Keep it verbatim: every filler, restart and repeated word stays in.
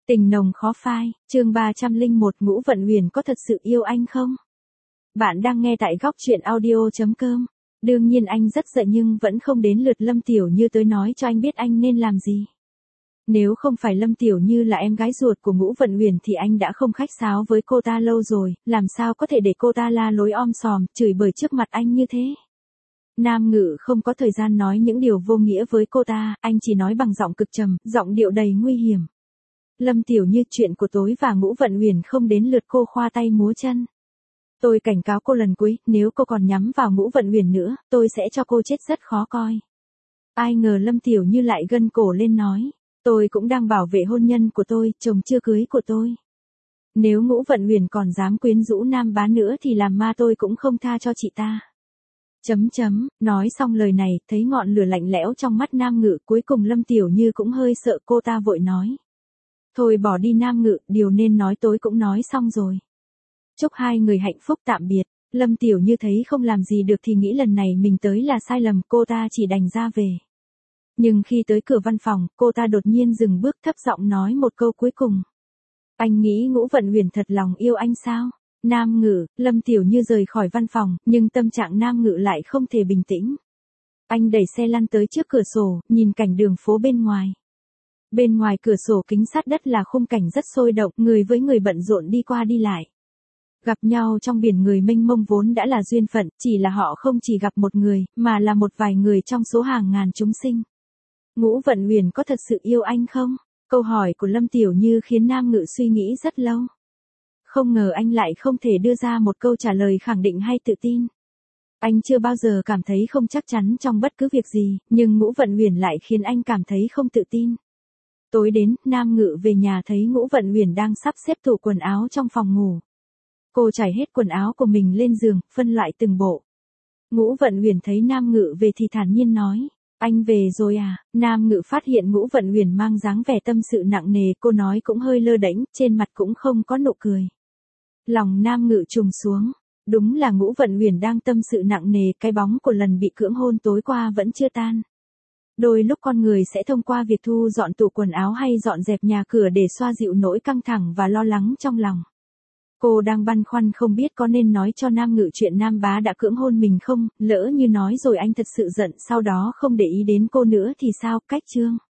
Tình nồng khó phai, chương ba trăm lẻ một Ngũ Vận Huyền có thật sự yêu anh không? Bạn đang nghe tại góc truyện audio chấm com. Đương nhiên anh rất giận nhưng vẫn không đến lượt Lâm Tiểu Như tới nói cho anh biết anh nên làm gì. Nếu không phải Lâm Tiểu Như là em gái ruột của Ngũ Vận Huyền thì anh đã không khách sáo với cô ta lâu rồi, làm sao có thể để cô ta la lối om sòm, chửi bới trước mặt anh như thế. Nam Ngự không có thời gian nói những điều vô nghĩa với cô ta, anh chỉ nói bằng giọng cực trầm, giọng điệu đầy nguy hiểm. Lâm Tiểu Như, chuyện của tối và Ngũ Vận Huyền không đến lượt cô khoa tay múa chân. Tôi cảnh cáo cô lần cuối, nếu cô còn nhắm vào Ngũ Vận Huyền nữa, tôi sẽ cho cô chết rất khó coi. Ai ngờ Lâm Tiểu Như lại gân cổ lên nói, tôi cũng đang bảo vệ hôn nhân của tôi, chồng chưa cưới của tôi. Nếu Ngũ Vận Huyền còn dám quyến rũ Nam Bá nữa thì làm ma tôi cũng không tha cho chị ta. Chấm chấm, nói xong lời này, thấy ngọn lửa lạnh lẽo trong mắt Nam Ngự, cuối cùng Lâm Tiểu Như cũng hơi sợ, cô ta vội nói. Thôi bỏ đi Nam Ngự, điều nên nói tối cũng nói xong rồi. Chúc hai người hạnh phúc tạm biệt. Lâm Tiểu Như thấy không làm gì được thì nghĩ lần này mình tới là sai lầm, cô ta chỉ đành ra về. Nhưng khi tới cửa văn phòng, cô ta đột nhiên dừng bước, thấp giọng nói một câu cuối cùng. Anh nghĩ Ngũ Vận Huyền thật lòng yêu anh sao? Nam Ngự, Lâm Tiểu Như rời khỏi văn phòng, nhưng tâm trạng Nam Ngự lại không thể bình tĩnh. Anh đẩy xe lăn tới trước cửa sổ, nhìn cảnh đường phố bên ngoài. Bên ngoài cửa sổ kính sát đất là khung cảnh rất sôi động, người với người bận rộn đi qua đi lại. Gặp nhau trong biển người mênh mông vốn đã là duyên phận, chỉ là họ không chỉ gặp một người, mà là một vài người trong số hàng ngàn chúng sinh. Ngũ Vận Huyền có thật sự yêu anh không? Câu hỏi của Lâm Tiểu Như khiến Nam Ngự suy nghĩ rất lâu. Không ngờ anh lại không thể đưa ra một câu trả lời khẳng định hay tự tin. Anh chưa bao giờ cảm thấy không chắc chắn trong bất cứ việc gì, nhưng Ngũ Vận Huyền lại khiến anh cảm thấy không tự tin. Tối đến, Nam Ngự về nhà thấy Ngũ Vận Huyền đang sắp xếp tủ quần áo trong phòng ngủ. Cô trải hết quần áo của mình lên giường, phân loại từng bộ. Ngũ Vận Huyền thấy Nam Ngự về thì thản nhiên nói, anh về rồi à? Nam Ngự phát hiện Ngũ Vận Huyền mang dáng vẻ tâm sự nặng nề, cô nói cũng hơi lơ đễnh, trên mặt cũng không có nụ cười. Lòng Nam Ngự trùng xuống, đúng là Ngũ Vận Huyền đang tâm sự nặng nề, cái bóng của lần bị cưỡng hôn tối qua vẫn chưa tan. Đôi lúc con người sẽ thông qua việc thu dọn tủ quần áo hay dọn dẹp nhà cửa để xoa dịu nỗi căng thẳng và lo lắng trong lòng. Cô đang băn khoăn không biết có nên nói cho Nam Ngự chuyện Nam Bá đã cưỡng hôn mình không, lỡ như nói rồi anh thật sự giận sau đó không để ý đến cô nữa thì sao, cách chương.